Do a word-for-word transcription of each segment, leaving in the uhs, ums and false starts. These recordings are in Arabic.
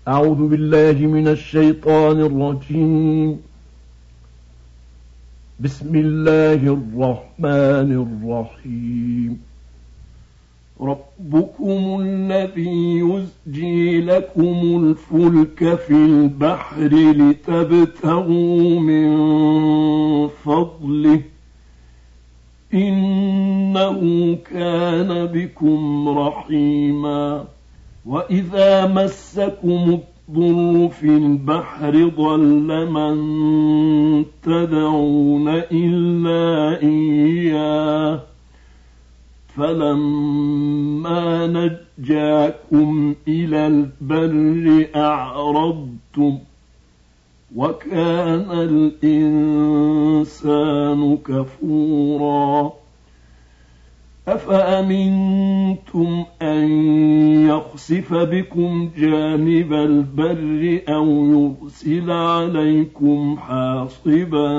أعوذ بالله من الشيطان الرجيم. بسم الله الرحمن الرحيم. ربكم الذي يزجي لكم الفلك في البحر لتبتغوا من فضله إنه كان بكم رحيما. وإذا مسكم الضر في البحر ضل من تدعون إلا إياه فلما نجاكم إلى البر أعرضتم وكان الإنسان كفورا. أفأمنتم أن يخسف بكم جانب البر أو يرسل عليكم حاصبا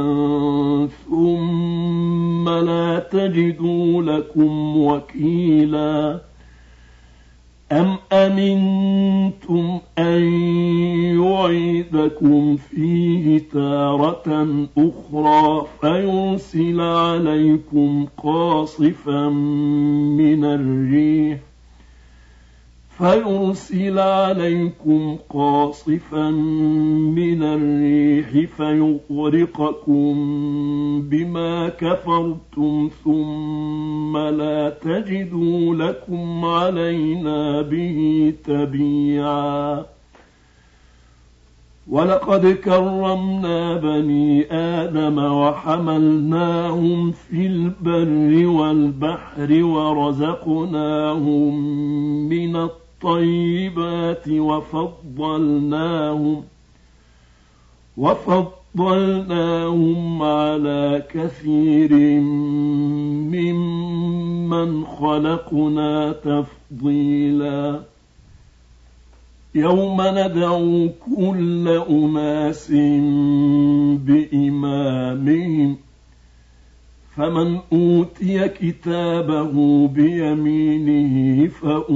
ثم لا تجدوا لكم وكيلا. أم أمنتم أن يعيدكم فيه تارة أخرى فيرسل عليكم قاصفا من الريح فيرسل عليكم قاصفا من الريح فيغرقكم بما كفرتم ثم لا تجدوا لكم علينا به تبيعا. ولقد كرمنا بني آدم وحملناهم في البر والبحر ورزقناهم من الطيبات وفضلناهم وفضلناهم على كثير ممن خلقنا تفضيلا. يوم ندعو كل أناس بإمامهم فمن أوتي كتابه بيمينه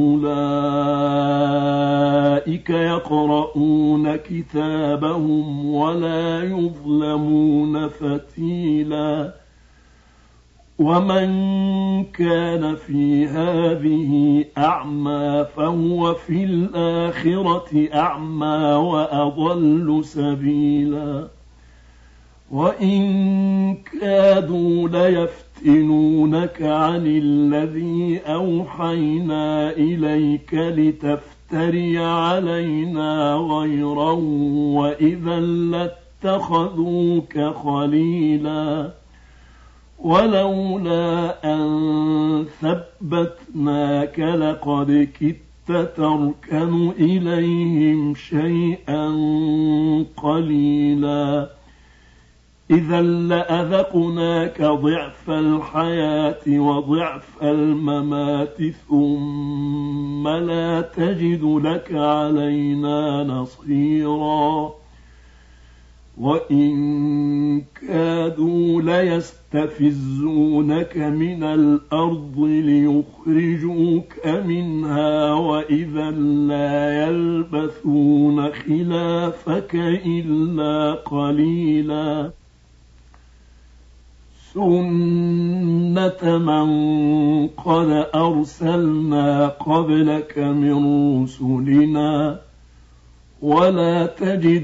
فأولئك يقرؤون كتابهم ولا يظلمون فتيلا. ومن كان في هذه أعمى فهو في الآخرة أعمى وأضل سبيلا. وإن كادوا ليفتنونك عن الذي أوحينا إليك لتفتري علينا غيره وإذا لاتخذوك خليلا. ولولا أن ثبتناك لقد كدت تركن إليهم شيئا قليلا. إذا لأذقناك ضعف الحياة وضعف الممات ثم لا تجد لك علينا نصيرا. وإن كادوا ليستفزونك من الأرض ليخرجوك منها وإذا لا يلبثون خلافك إلا قليلا. سنة من قد أرسلنا قبلك من رسلنا ولا تجد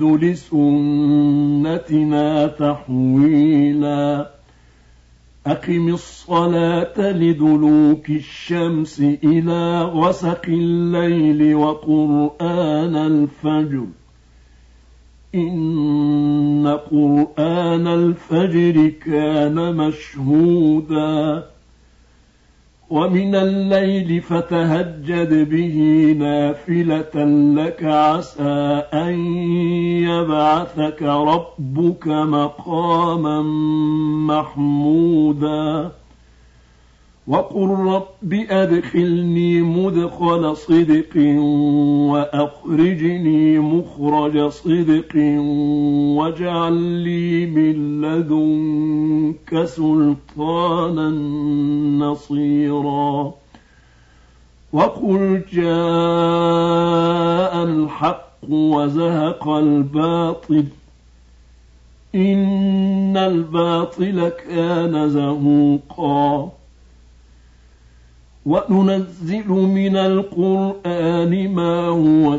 لسنتنا تحويلا. أقم الصلاة لدلوك الشمس إلى غسق الليل وقرآن الفجر إن قرآن الفجر كان مشهودا. ومن الليل فتهجد به نافلة لك عسى أن يبعثك ربك مقاما محمودا. وقل رب أدخلني مدخل صدق وأخرجني مخرج صدق واجعل لي من لدنك سلطانا نصيرا. وقل جاء الحق وزهق الباطل إن الباطل كان زهوقا وننزل من القرآن ما هو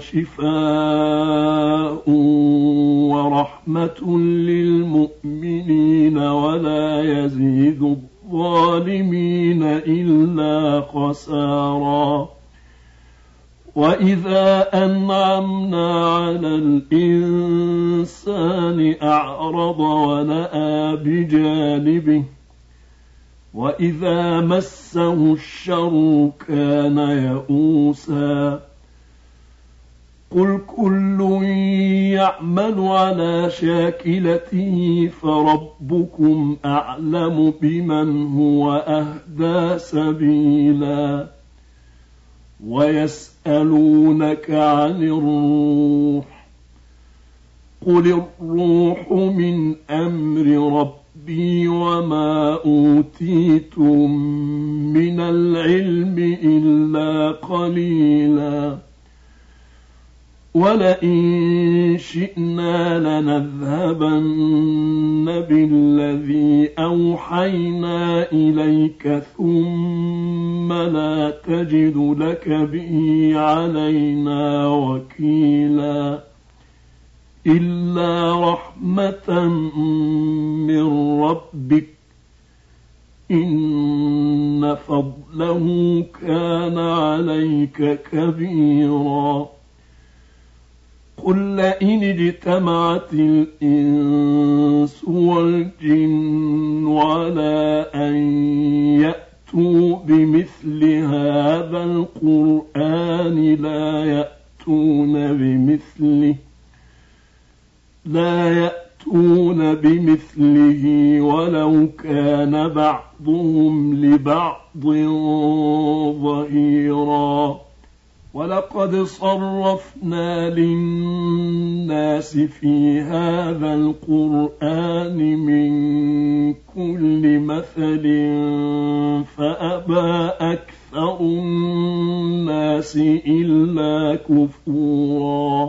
شفاء ورحمة للمؤمنين ولا يزيد الظالمين إلا خسارا وإذا أنعمنا على الإنسان أعرض ونأى بجانبه وإذا مسه الشر كان يئوسا قل كل يعمل على شاكلته فربكم أعلم بمن هو أهدى سبيلا ويسألونك عن الروح قل الروح من أمر ربي وما أوتيتم من العلم إلا قليلا ولئن شئنا لنذهبن بالذي أوحينا إليك ثم لا تجد لك به علينا وكيلا إلا رحمة من ربك إن فضله كان عليك كبيرا قل لئن اجتمعت الإنس والجن على أن يأتوا بمثل هذا القرآن لا يأتون بمثله لا يأتون بمثله ولو كان بعضهم لبعض ظهيرا ولقد صرفنا للناس في هذا القرآن من كل مثل فأبى أكثر الناس إلا كفورا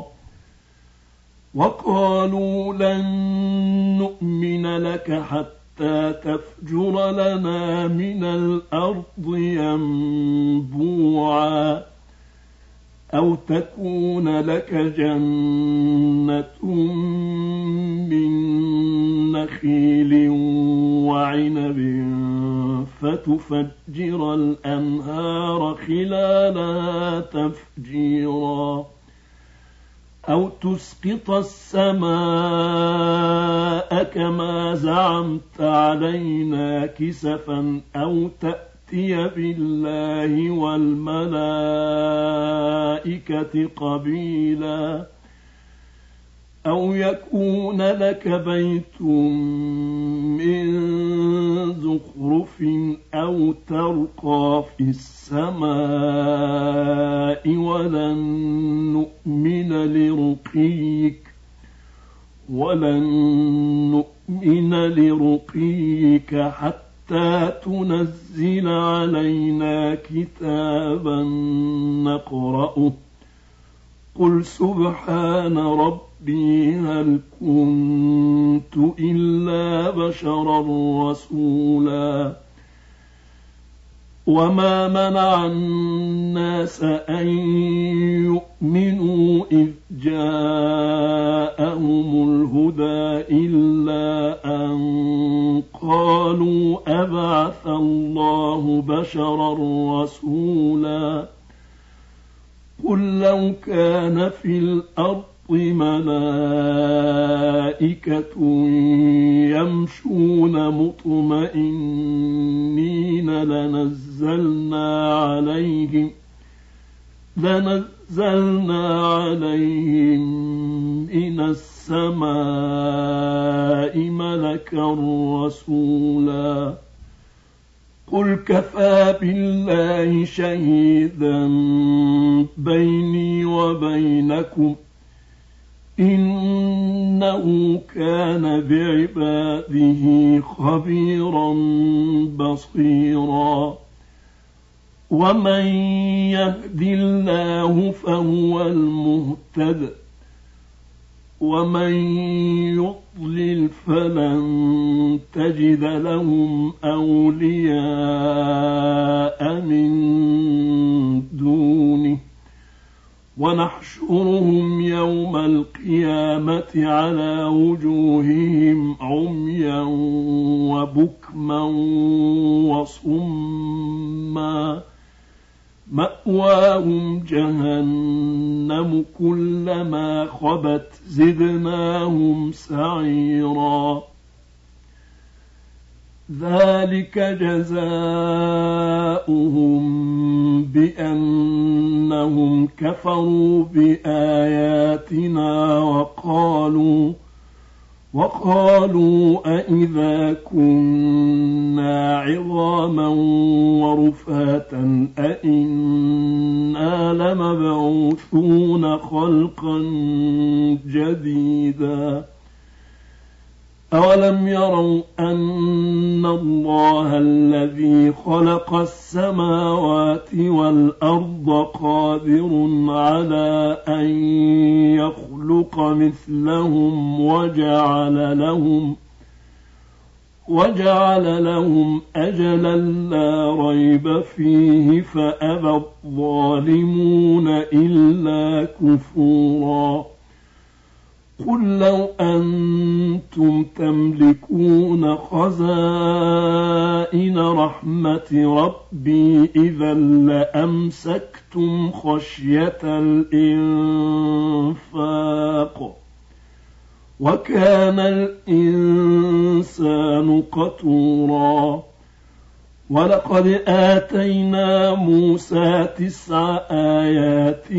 وقالوا لن نؤمن لك حتى تفجر لنا من الأرض ينبوعا أو تكون لك جنة من نخيل وعنب فتفجر الأنهار خلالها تفجيرا أو تسقط السماء كما زعمت علينا كسفا أو تأتي بالله والملائكة قبيلا أو يكون لك بيت من زخرف أو ترقى في السماء ولن نؤمن لرقيك ولن نؤمن لرقيك حتى حتى تنزل علينا كتابا نقرأه قل سبحان ربي هل كنت إلا بشرا رسولا وما منع الناس أن يؤمنوا إذ جاءهم الهدى إلا أن قالوا أبعث الله بشرا رسولا قل لو كان في الأرض ملائكة يمشون مطمئنين لنزلنا عليهم لنزلنا عليهم من السماء ملكا رسولا قل كفى بالله شهيدا بيني وبينكم إنه كان بعباده خبيرا بصيرا ومن يهد الله فهو المهتد ومن يضلل فلن تجد لهم أولياء من دونه ونحشرهم يوم القيامة على وجوههم عميا وبكما وصما مأواهم جهنم كلما خبت زدناهم سعيرا ذلك جزاؤهم بأنهم كفروا بآياتنا وقالوا وقالوا أئذا كنا عظاما ورفاتا أئنا لمبعوثون خلقا جديدا أولم يروا أن الله الذي خلق السماوات والأرض قادر على أن يخلق مثلهم وجعل لهم وجعل لهم أجلا لا ريب فيه فأبى الظالمون إلا كفورا قل لو أنتم تملكون خزائن رحمة ربي إذا لأمسكتم خشية الإنفاق وكان الإنسان قتورا ولقد آتينا موسى تسع آيات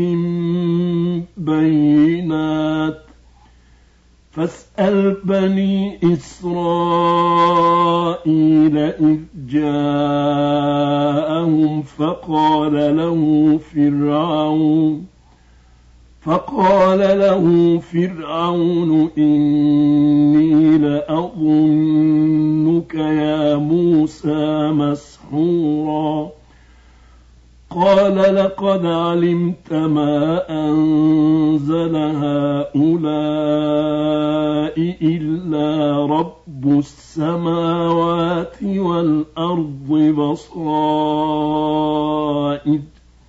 بينات فاسأل بني إسرائيل إذ جاءهم فقال له فرعون فقال له فرعون إني لأظنك يا موسى مسحورا قال لقد علمت ما أنزل هؤلاء إلا رب السماوات والأرض بصائر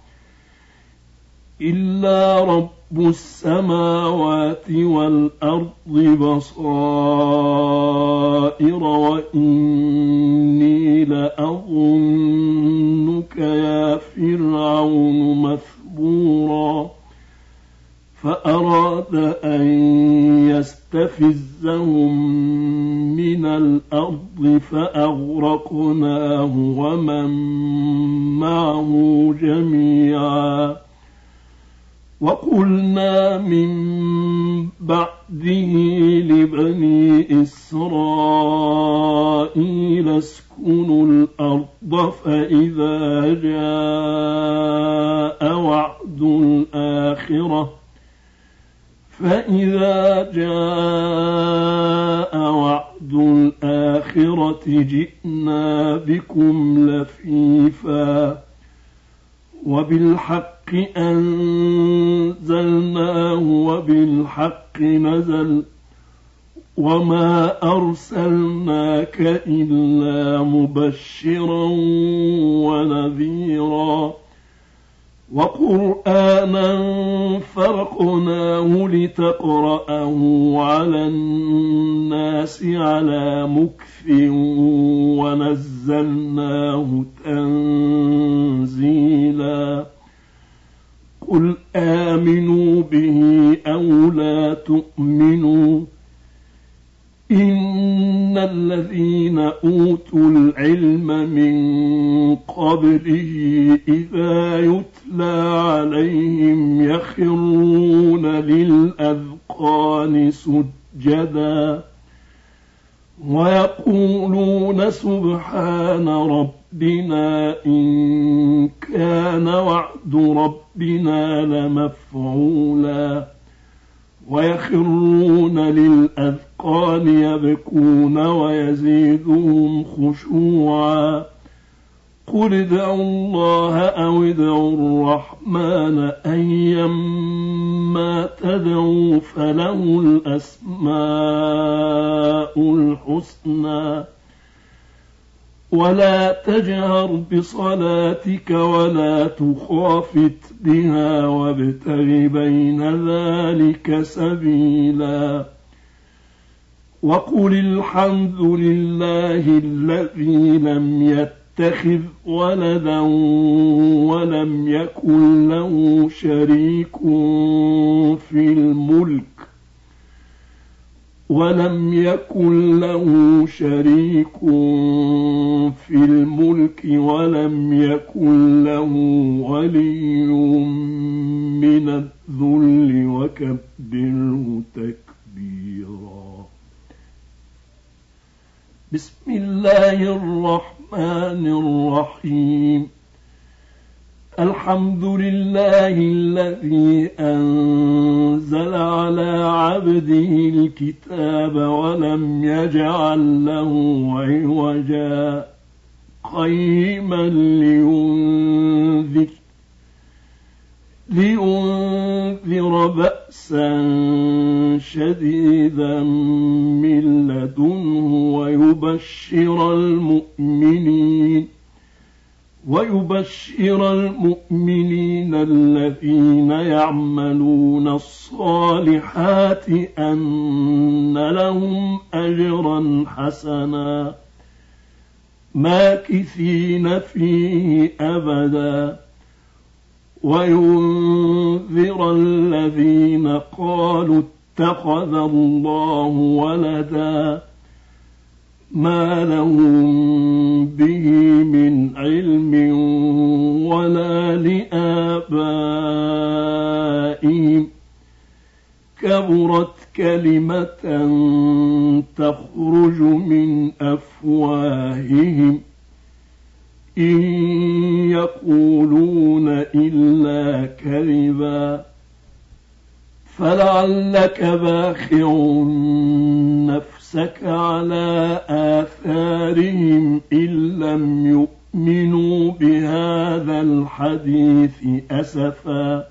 إلا رب السماوات والأرض بصائر وإني لأظنك يا فرعون مثبورا فأراد أن يستفزهم من الأرض فأغرقناه ومن معه جميعا وقلنا من بعده لبني إسرائيل اسكنوا الأرض فإذا جاء وعد الآخرة فإذا جاء وعد الآخرة جئنا بكم لفيفا وبالحق أنزلناه وبالحق نزل وما أرسلناك إلا مبشرا ونذيرا وقرآنا فرقناه لتقرأه على الناس على مكث ونزلناه تنزيلا قل آمنوا به أو لا تؤمنوا إن الذين أوتوا العلم من قبله إذا يتلى عليهم يخرون للأذقان سجدا ويقولون سبحان ربنا إن كان وعد ربنا لمفعولا ويخرون للأذقان يبكون ويزيدهم خشوعا قل ادعوا الله أو ادعوا الرحمن أيما تدعوا فله الأسماء الحسنى ولا تجهر بصلاتك ولا تخافت بها وابتغ بين ذلك سبيلا وقل الحمد لله الذي لم يتخذ ولدا ولم يكن له شريك في الملك ولم يكن له شريك في الملك ولم يكن له ولي من الذل وكبره تكبيرا. بسم الله الرحمن الرحيم. الحمد لله الذي أنزل على عبده الكتاب ولم يجعل له عوجا قيما لينذر لينذر بأسا شديدا من لدنه ويبشر المؤمنين ويبشر المؤمنين الذين يعملون الصالحات أن لهم أجرا حسنا ماكثين فيه أبدا وينذر الذين قالوا اتخذ الله ولدا ما لهم به من علم ولا لآبائهم كبرت كلمة تخرج من أفواههم إن يقولون إلا كذبا فلعلك باخع نفسك على آثارهم إن لم يؤمنوا بهذا الحديث أسفا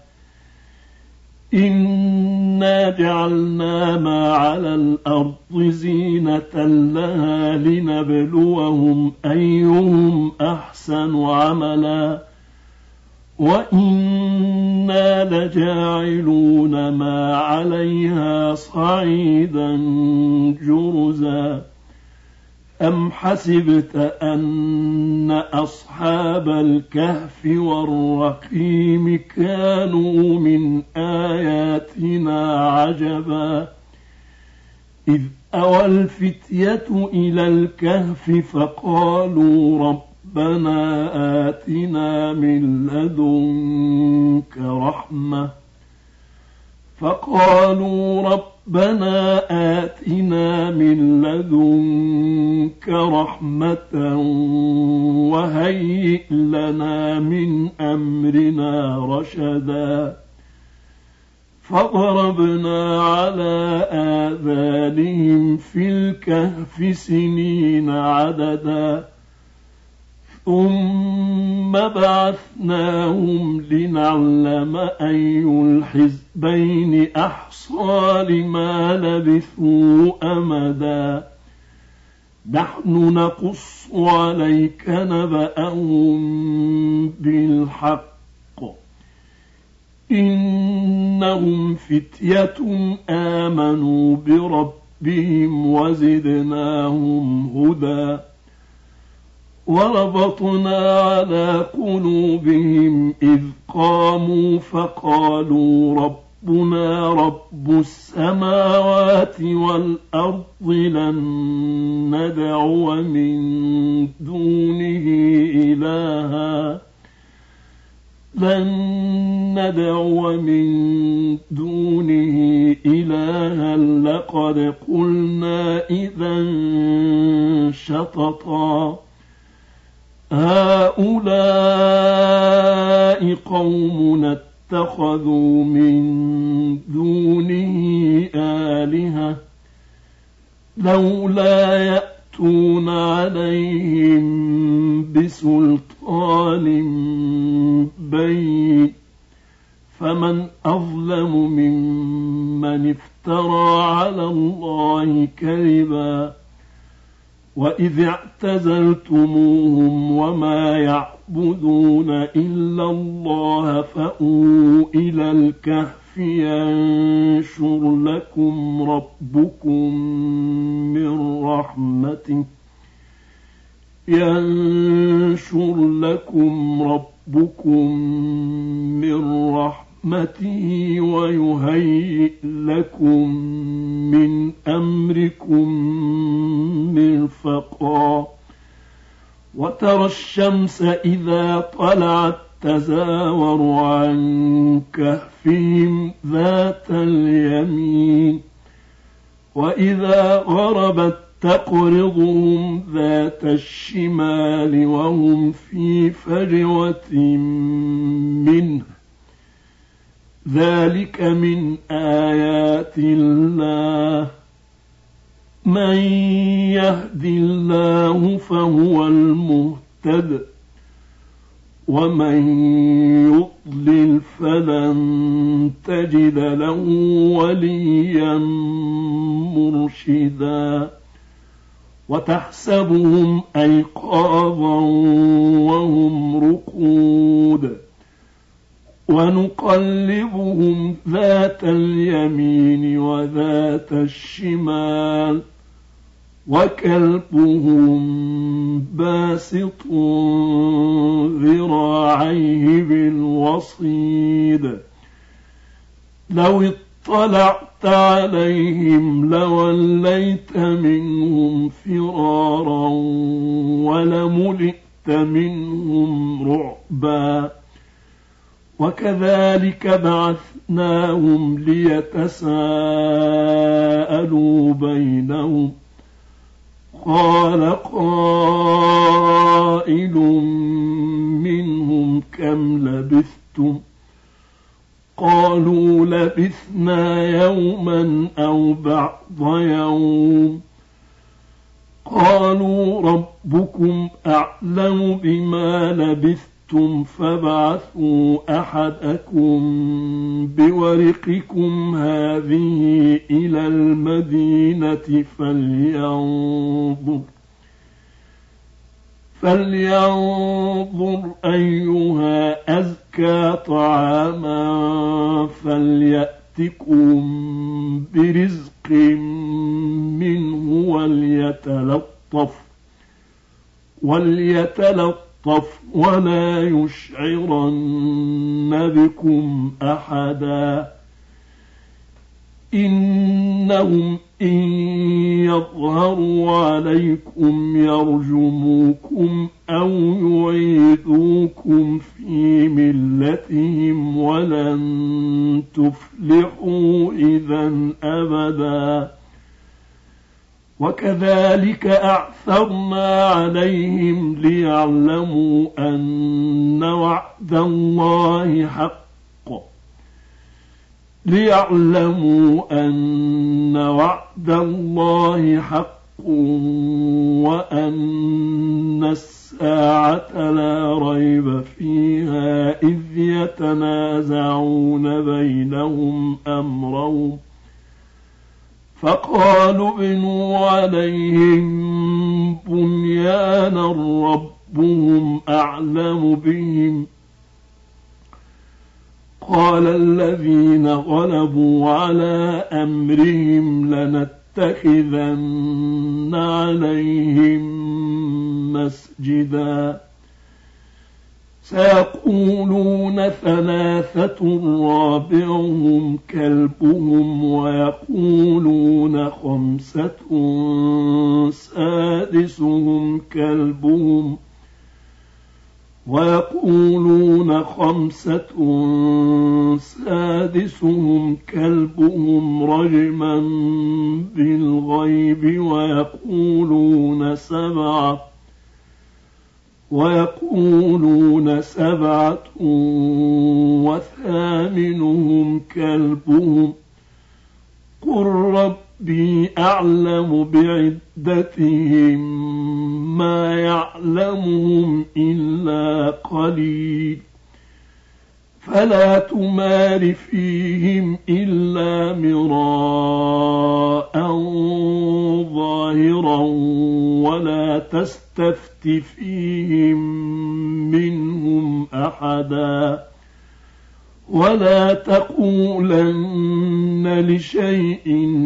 إنا جعلنا ما على الأرض زينة لها لنبلوهم أيهم أحسن عملا وإنا لجاعلون ما عليها صعيدا جرزا أم حسبت أن أصحاب الكهف والرقيم كانوا من آياتنا عجبا إذ أوى الفتية إلى الكهف فقالوا ربنا آتنا من لدنك رحمة فقالوا ربنا آتنا من لدنك رحمة وهيئ لنا من أمرنا رشدا فضربنا على آذانهم في الكهف سنين عددا ثم بعثناهم لنعلم أي الحزبين أحصى لما لبثوا أمدا نحن نقص عليك نبأهم بالحق إنهم فتية آمنوا بربهم وزدناهم هدى وربطنا على قلوبهم إذ قاموا فقالوا ربنا رب السماوات والأرض لن ندعو من دونه إلها لن ندعو من دونه إلها لقد قلنا إذا شططا هؤلاء قومنا اتخذوا من دونه آلهة لولا يأتون عليهم بسلطان فمن أظلم ممن افترى على الله كذبا وإذ اعتزلتموهم وما يعبدون إلا الله فأووا إلى الكهف ينشر لكم ربكم من رحمته ينشر لكم ربكم من رحمته ويهيئ لكم من أمركم مرفقا وترى الشمس إذا طلعت تزاور عن كهفهم ذات اليمين وإذا غربت تقرضهم ذات الشمال وهم في فجوة منه ذلك من آيات الله من يهد الله فهو المهتد ومن يضلل فلن تجد له وليا مرشدا وتحسبهم أيقاظا وهم رقود ونقلبهم ذات اليمين وذات الشمال وكلبهم باسط ذراعيه بالوصيد لو اطلعت عليهم لوليت منهم فرارا ولملئت منهم رعبا وكذلك بعثناهم ليتساءلوا بينهم قال قائل منهم كم لبثتم قالوا لبثنا يوما أو بعض يوم قالوا ربكم أعلم بما لبثتم فابعثوا أحدكم بورقكم هذه إلى المدينة فلينظر فلينظر أيها أزكى طعاما فليأتكم برزق منه وليتلطف وليتلطف ولا يشعرن بكم أحدا إنهم إن يظهروا عليكم يرجموكم أو يعيدوكم في ملتهم ولن تفلحوا إذا أبدا وكذلك أعثرنا عليهم ليعلموا أن وعد الله حق ليعلموا أن وعد الله حق وأن الساعة لا ريب فيها إذ يتنازعون بينهم أمرهم فقالوا ابنوا عليهم بنيانا ربهم أعلم بهم قال الذين غلبوا على أمرهم لنتخذن عليهم مسجدا سيقولون ثلاثة رابعهم كلبهم ويقولون خمسة سادسهم كلبهم ويقولون خمسة سادسهم كلبهم رجما بالغيب ويقولون سبعة ويقولون سبعة وثامنهم كلبهم قل ربي أعلم بعدتهم ما يعلمهم إلا قليل فلا تمار فيهم إلا مراء ظاهرا ولا تستفت فيهم منهم أحدا ولا تقولن لشيء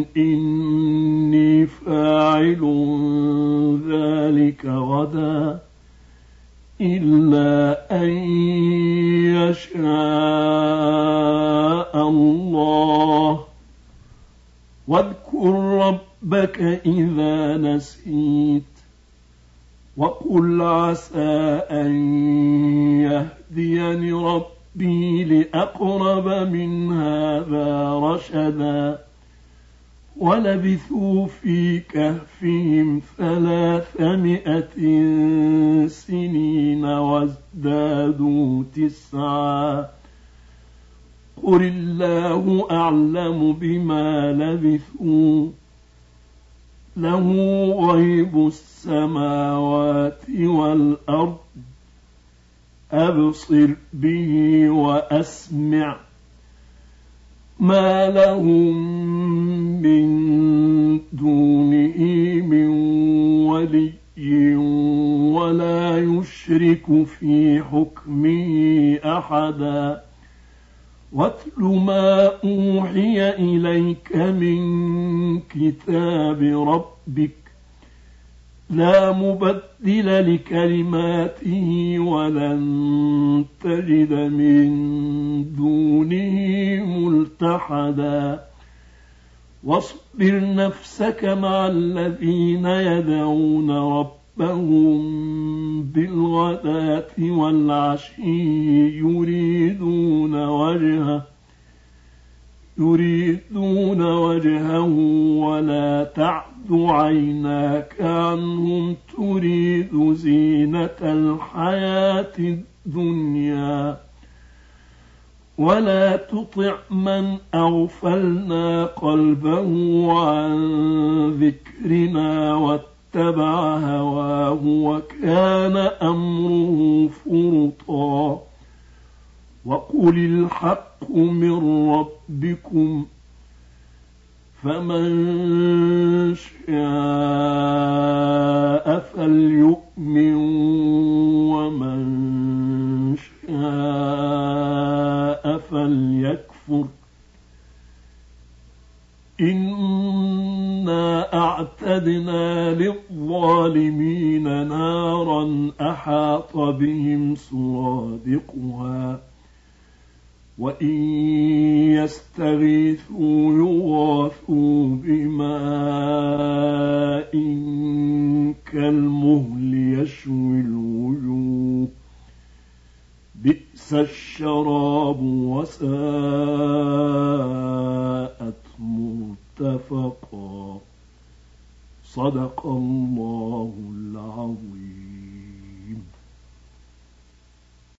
إني فاعل ذلك غدا إلا أن يشاء الله واذكر ربك إذا نسيت وقل عسى أن يهديني ربي لأقرب من هذا رشدا ولبثوا في كهفهم ثلاثمائة سنين وازدادوا تسعا قل الله أعلم بما لبثوا له غيب السماوات والأرض أبصر به وأسمع ما لهم من دونه من ولي ولا يشرك في حكمه أحدا واتل ما أوحي إليك من كتاب ربك لا مبدل لكلماته ولن تجد من دونه ملتحدا واصبر نفسك مع الذين يدعون ربهم بالغداة والعشي يريدون وجهه يريدون وجهه ولا تعد عيناك عنهم تريد زينة الحياة الدنيا ولا تطع من أغفلنا قلبه عن ذكرنا واتبع هواه وكان أمره فرطا وقل الحق من ربكم فمن شاء فليؤمن ومن شاء فليكفر إنا أعتدنا للظالمين نارا أحاط بهم سرادقها وإن يستغيثوا يغاثوا بماء كالمهل يشوي الوجوه بئس الشراب وساءت مرتفقا صدق الله العظيم.